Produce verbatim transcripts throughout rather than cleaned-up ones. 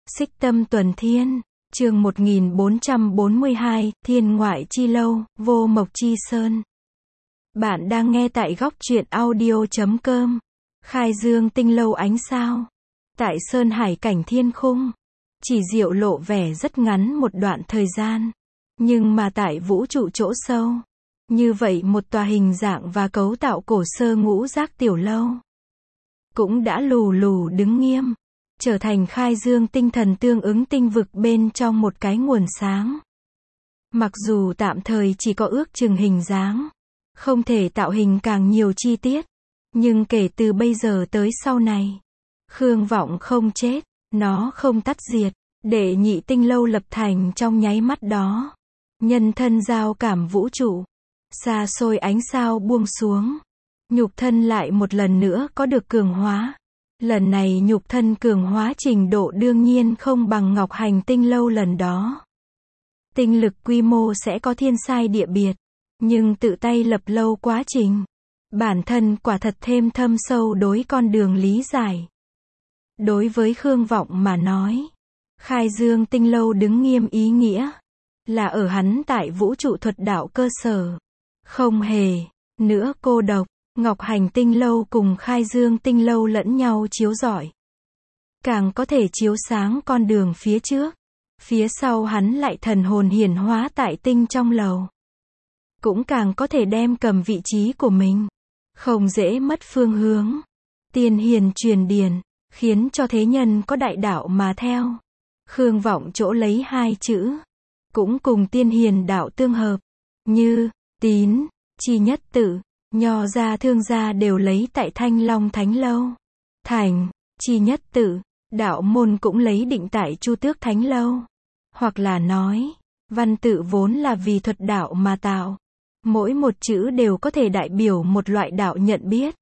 Xích Tâm Tuần Thiên, chương một nghìn bốn trăm bốn mươi hai, Thiên Ngoại Chi Lâu, Vô Mộc Chi Sơn. Bạn đang nghe tại góc truyện audio chấm com. Khai Dương tinh lâu ánh sao. Tại Sơn Hải cảnh thiên khung. Chỉ diệu lộ vẻ rất ngắn một đoạn thời gian. Nhưng mà tại vũ trụ chỗ sâu. Như vậy một tòa hình dạng và cấu tạo cổ sơ ngũ giác tiểu lâu. Cũng đã lù lù đứng nghiêm. Trở thành khai dương tinh thần tương ứng tinh vực bên trong một cái nguồn sáng. Mặc dù tạm thời chỉ có ước chừng hình dáng. Không thể tạo hình càng nhiều chi tiết. Nhưng kể từ bây giờ tới sau này. Khương Vọng không chết. Nó không tắt diệt. Để nhị tinh lâu lập thành trong nháy mắt đó. Nhân thân giao cảm vũ trụ. Xa xôi ánh sao buông xuống. Nhục thân lại một lần nữa có được cường hóa. Lần này nhục thân cường hóa trình độ đương nhiên không bằng Ngọc Hành tinh lâu lần đó. Tinh lực quy mô sẽ có thiên sai địa biệt. Nhưng tự tay lập lâu quá trình. Bản thân quả thật thêm thâm sâu đối con đường lý giải. Đối với Khương Vọng mà nói. Khai Dương tinh lâu đứng nghiêm ý nghĩa. Là ở hắn tại vũ trụ thuật đạo cơ sở. Không hề. Nữa cô độc. Ngọc Hành tinh lâu cùng Khai Dương tinh lâu lẫn nhau chiếu rọi. Càng có thể chiếu sáng con đường phía trước. Phía sau hắn lại thần hồn hiển hóa tại tinh trong lầu. Cũng càng có thể đem cầm vị trí của mình. Không dễ mất phương hướng. Tiên hiền truyền điển. Khiến cho thế nhân có đại đạo mà theo. Khương Vọng chỗ lấy hai chữ. Cũng cùng tiên hiền đạo tương hợp. Như, tín, chi nhất tự. Nho gia thương gia đều lấy tại Thanh Long Thánh Lâu. Thành, chi nhất tự, đạo môn cũng lấy định tại Chu Tước Thánh Lâu. Hoặc là nói, văn tự vốn là vì thuật đạo mà tạo. Mỗi một chữ đều có thể đại biểu một loại đạo nhận biết.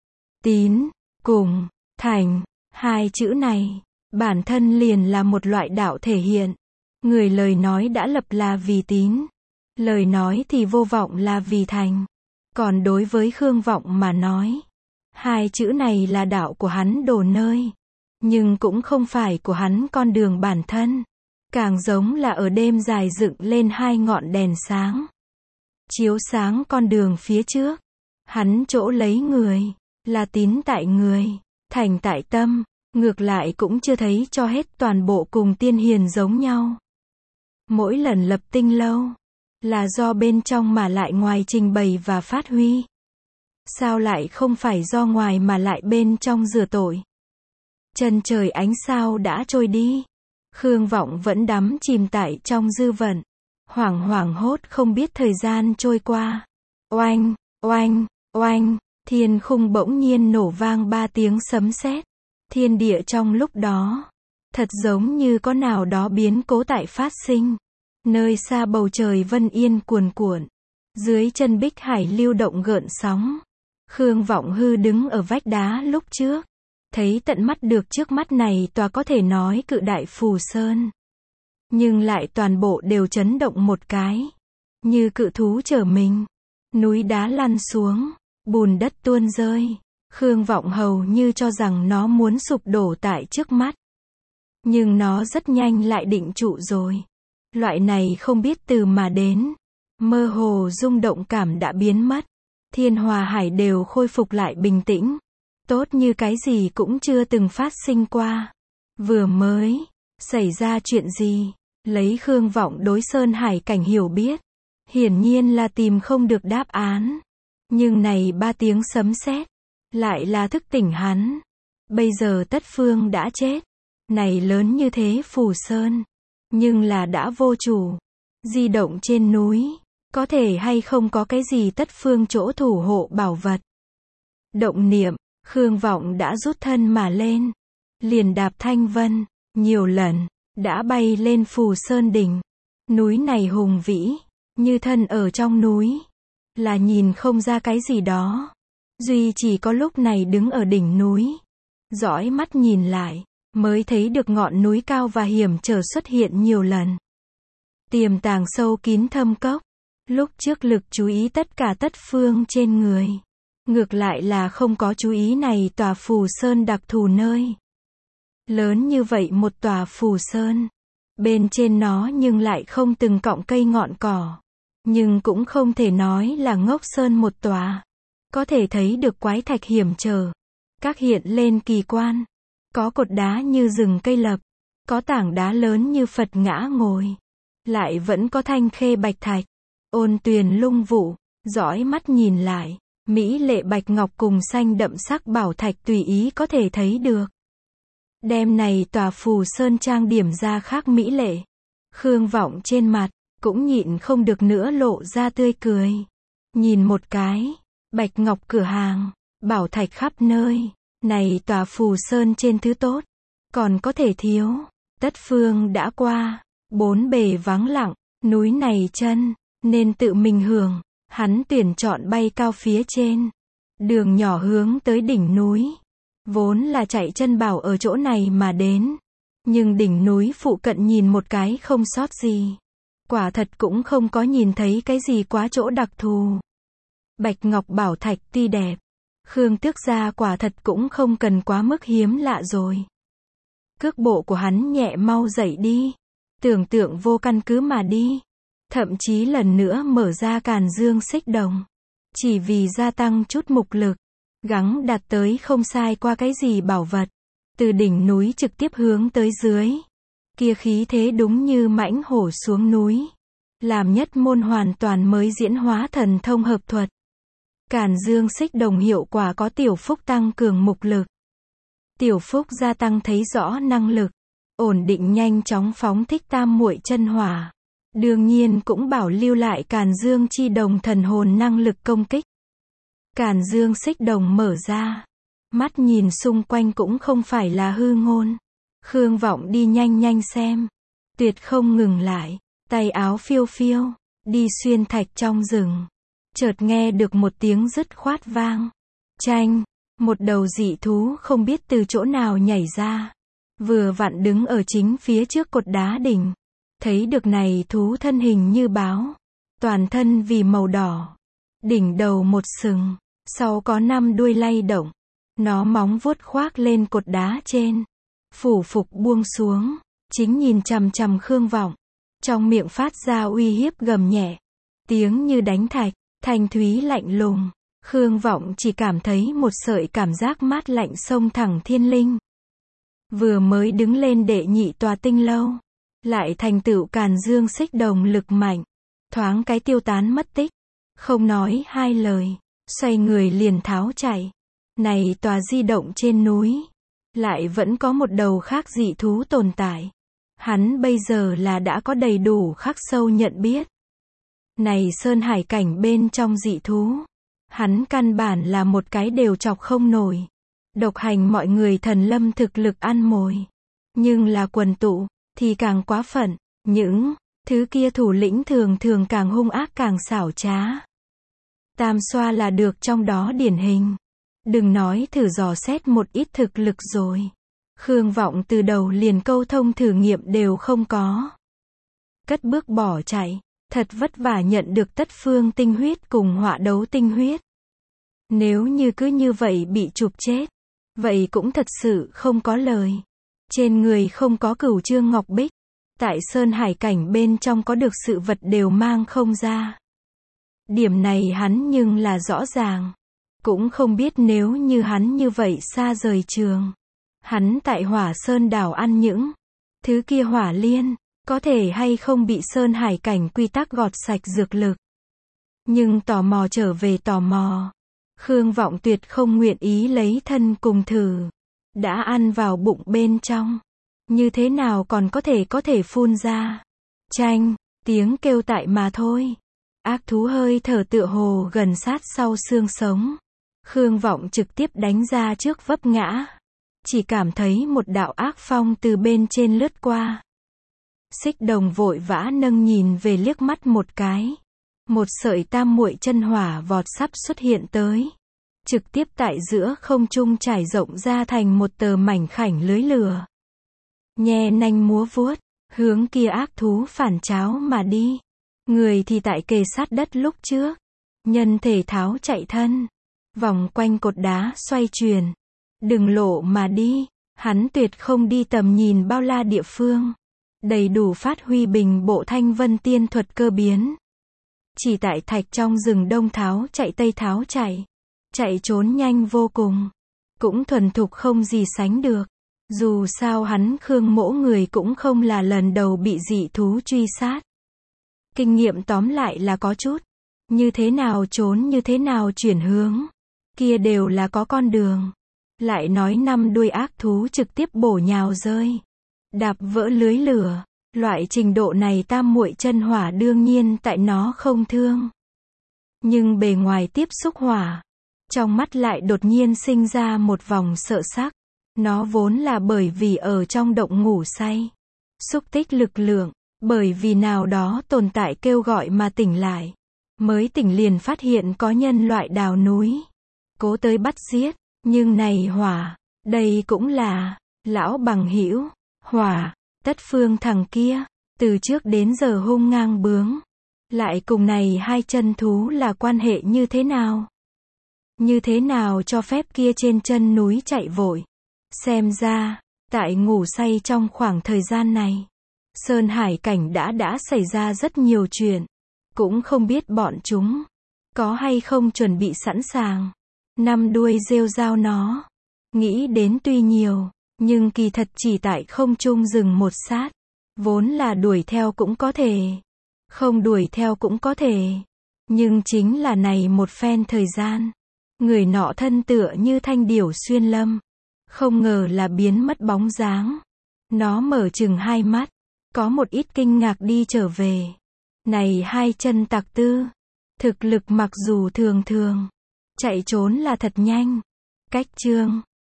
Tín, cùng, thành, hai chữ này, bản thân liền là một loại đạo thể hiện. Người lời nói đã lập là vì tín. Lời nói thì vô vọng là vì thành. Còn đối với Khương Vọng mà nói, hai chữ này là đạo của hắn đổ nơi. Nhưng cũng không phải của hắn con đường bản thân. Càng giống là ở đêm dài dựng lên hai ngọn đèn sáng. Chiếu sáng con đường phía trước. Hắn chỗ lấy người, là tín tại người, thành tại tâm. Ngược lại cũng chưa thấy cho hết toàn bộ cùng tiên hiền giống nhau. Mỗi lần lập tinh lâu. Là do bên trong mà lại ngoài trình bày và phát huy. Sao lại không phải do ngoài mà lại bên trong rửa tội. Chân trời ánh sao đã trôi đi. Khương Vọng vẫn đắm chìm tại trong dư vận. Hoảng hoảng hốt không biết thời gian trôi qua. Oanh, oanh, oanh, thiên khung bỗng nhiên nổ vang ba tiếng sấm sét. Thiên địa trong lúc đó. Thật giống như có nào đó biến cố tại phát sinh. Nơi xa bầu trời vân yên cuồn cuộn. Dưới chân bích hải lưu động gợn sóng. Khương Vọng hư đứng ở vách đá lúc trước. Thấy tận mắt được trước mắt này tòa có thể nói cự đại phù sơn. Nhưng lại toàn bộ đều chấn động một cái. Như cự thú chở mình. Núi đá lăn xuống. Bùn đất tuôn rơi. Khương Vọng hầu như cho rằng nó muốn sụp đổ tại trước mắt. Nhưng nó rất nhanh lại định trụ rồi. Loại này không biết từ mà đến. Mơ hồ rung động cảm đã biến mất. Thiên hòa hải đều khôi phục lại bình tĩnh. Tốt như cái gì cũng chưa từng phát sinh qua. Vừa mới xảy ra chuyện gì. Lấy Khương Vọng đối Sơn Hải cảnh hiểu biết. Hiển nhiên là tìm không được đáp án. Nhưng này ba tiếng sấm sét. Lại là thức tỉnh hắn. Bây giờ Tất Phương đã chết. Này lớn như thế phù sơn. Nhưng là đã vô chủ. Di động trên núi. Có thể hay không có cái gì Tất Phương chỗ thủ hộ bảo vật. Động niệm. Khương Vọng đã rút thân mà lên. Liền đạp thanh vân. Nhiều lần. Đã bay lên phù sơn đỉnh. Núi này hùng vĩ. Như thân ở trong núi. Là nhìn không ra cái gì đó. Duy chỉ có lúc này đứng ở đỉnh núi. Dõi mắt nhìn lại. Mới thấy được ngọn núi cao và hiểm trở xuất hiện nhiều lần. Tiềm tàng sâu kín thâm cốc. Lúc trước lực chú ý tất cả Tất Phương trên người. Ngược lại là không có chú ý này tòa phù sơn đặc thù nơi. Lớn như vậy một tòa phù sơn. Bên trên nó nhưng lại không từng cọng cây ngọn cỏ. Nhưng cũng không thể nói là ngốc sơn một tòa. Có thể thấy được quái thạch hiểm trở. Các hiện lên kỳ quan. Có cột đá như rừng cây lập. Có tảng đá lớn như Phật ngã ngồi. Lại vẫn có thanh khê bạch thạch. Ôn tuyền lung vụ. Dõi mắt nhìn lại. Mỹ lệ bạch ngọc cùng xanh đậm sắc bảo thạch tùy ý có thể thấy được. Đêm này tòa phù sơn trang điểm ra khác mỹ lệ. Khương Vọng trên mặt, cũng nhịn không được nữa lộ ra tươi cười. Nhìn một cái, bạch ngọc cửa hàng, bảo thạch khắp nơi. Này tòa phù sơn trên thứ tốt, còn có thể thiếu. Tất phương đã qua, bốn bề vắng lặng, núi này chân, nên tự mình hưởng. Hắn tuyển chọn bay cao phía trên. Đường nhỏ hướng tới đỉnh núi. Vốn là chạy chân bảo ở chỗ này mà đến. Nhưng đỉnh núi phụ cận nhìn một cái không sót gì. Quả thật cũng không có nhìn thấy cái gì quá chỗ đặc thù. Bạch ngọc bảo thạch tuy đẹp. Khương Tước gia quả thật cũng không cần quá mức hiếm lạ rồi. Cước bộ của hắn nhẹ mau dậy đi. Tưởng tượng vô căn cứ mà đi. Thậm chí lần nữa mở ra càn dương xích đồng. Chỉ vì gia tăng chút mục lực. Gắng đạt tới không sai qua cái gì bảo vật. Từ đỉnh núi trực tiếp hướng tới dưới. Kia khí thế đúng như mãnh hổ xuống núi. Làm nhất môn hoàn toàn mới diễn hóa thần thông hợp thuật. Càn dương xích đồng hiệu quả có tiểu phúc tăng cường mục lực. Tiểu phúc gia tăng thấy rõ năng lực. Ổn định nhanh chóng phóng thích tam muội chân hỏa. Đương nhiên cũng bảo lưu lại càn dương chi đồng thần hồn năng lực công kích. Càn dương xích đồng mở ra. Mắt nhìn xung quanh cũng không phải là hư ngôn. Khương Vọng đi nhanh nhanh xem. Tuyệt không ngừng lại. Tay áo phiêu phiêu. Đi xuyên thạch trong rừng. Chợt nghe được một tiếng dứt khoát vang. Chanh. Một đầu dị thú không biết từ chỗ nào nhảy ra. Vừa vặn đứng ở chính phía trước cột đá đỉnh. Thấy được này thú thân hình như báo. Toàn thân vì màu đỏ. Đỉnh đầu một sừng. Sau có năm đuôi lay động. Nó móng vuốt khoác lên cột đá trên. Phủ phục buông xuống. Chính nhìn chằm chằm Khương Vọng. Trong miệng phát ra uy hiếp gầm nhẹ. Tiếng như đánh thạch. Thanh thúy lạnh lùng. Khương Vọng chỉ cảm thấy một sợi cảm giác mát lạnh xông thẳng thiên linh. Vừa mới đứng lên đệ nhị tòa tinh lâu. Lại thành tựu càn dương xích đồng lực mạnh. Thoáng cái tiêu tán mất tích. Không nói hai lời. Xoay người liền tháo chạy. Này tòa di động trên núi. Lại vẫn có một đầu khác dị thú tồn tại. Hắn bây giờ là đã có đầy đủ khắc sâu nhận biết. Này sơn hải cảnh bên trong dị thú. Hắn căn bản là một cái đều chọc không nổi. Độc hành mọi người thần lâm thực lực ăn mồi. Nhưng là quần tụ. Thì càng quá phận. Những thứ kia thủ lĩnh thường thường càng hung ác càng xảo trá. Tam xoa là được trong đó điển hình. Đừng nói thử dò xét một ít thực lực rồi. Khương Vọng từ đầu liền câu thông thử nghiệm đều không có. Cất bước bỏ chạy. Thật vất vả nhận được tất phương tinh huyết cùng họa đấu tinh huyết. Nếu như cứ như vậy bị chụp chết. Vậy cũng thật sự không có lời. Trên người không có cửu trương ngọc bích. Tại sơn hải cảnh bên trong có được sự vật đều mang không ra. Điểm này hắn nhưng là rõ ràng. Cũng không biết nếu như hắn như vậy xa rời trường. Hắn tại hỏa sơn đảo ăn những thứ kia hỏa liên. Có thể hay không bị sơn hải cảnh quy tắc gọt sạch dược lực. Nhưng tò mò trở về tò mò. Khương Vọng tuyệt không nguyện ý lấy thân cùng thử. Đã ăn vào bụng bên trong. Như thế nào còn có thể có thể phun ra. Chanh, tiếng kêu tại mà thôi. Ác thú hơi thở tựa hồ gần sát sau xương sống. Khương Vọng trực tiếp đánh ra trước vấp ngã. Chỉ cảm thấy một đạo ác phong từ bên trên lướt qua. Xích đồng vội vã nâng nhìn về liếc mắt một cái. Một sợi tam muội chân hỏa vọt sắp xuất hiện tới. Trực tiếp tại giữa không trung trải rộng ra thành một tờ mảnh khảnh lưới lửa. Nhe nanh múa vuốt, hướng kia ác thú phản cháo mà đi. Người thì tại kề sát đất lúc trước. Nhân thể tháo chạy thân. Vòng quanh cột đá xoay chuyển. Đừng lộ mà đi. Hắn tuyệt không đi tầm nhìn bao la địa phương, đầy đủ phát huy bình bộ thanh vân tiên thuật cơ biến. Chỉ tại thạch trong rừng đông tháo chạy tây tháo chạy, chạy trốn nhanh vô cùng, cũng thuần thục không gì sánh được. Dù sao hắn Khương Mỗ người cũng không là lần đầu bị dị thú truy sát. Kinh nghiệm tóm lại là có chút. Như thế nào trốn như thế nào chuyển hướng. Kia đều là có con đường. Lại nói năm đuôi ác thú trực tiếp bổ nhào rơi. Đạp vỡ lưới lửa. Loại trình độ này tam muội chân hỏa đương nhiên tại nó không thương. Nhưng bề ngoài tiếp xúc hỏa. Trong mắt lại đột nhiên sinh ra một vòng sợ sắc. Nó vốn là bởi vì ở trong động ngủ say. Xúc tích lực lượng. Bởi vì nào đó tồn tại kêu gọi mà tỉnh lại. Mới tỉnh liền phát hiện có nhân loại đào núi. Cố tới bắt giết. Nhưng này hỏa. Đây cũng là. Lão bằng hữu. Hỏa. Tất phương thằng kia. Từ trước đến giờ hung ngang bướng. Lại cùng này hai chân thú là quan hệ như thế nào? Như thế nào cho phép kia trên chân núi chạy vội? Xem ra, tại ngủ say trong khoảng thời gian này, Sơn Hải cảnh đã đã xảy ra rất nhiều chuyện. Cũng không biết bọn chúng có hay không chuẩn bị sẵn sàng. Năm đuôi rêu rao nó. Nghĩ đến tuy nhiều, nhưng kỳ thật chỉ tại không trung dừng một sát. Vốn là đuổi theo cũng có thể. Không đuổi theo cũng có thể. Nhưng chính là này một phen thời gian. Người nọ thân tựa như thanh điểu xuyên lâm. Không ngờ là biến mất bóng dáng. Nó mở chừng hai mắt. Có một ít kinh ngạc đi trở về. Này hai chân tặc tư. Thực lực mặc dù thường thường. Chạy trốn là thật nhanh. Cách chương.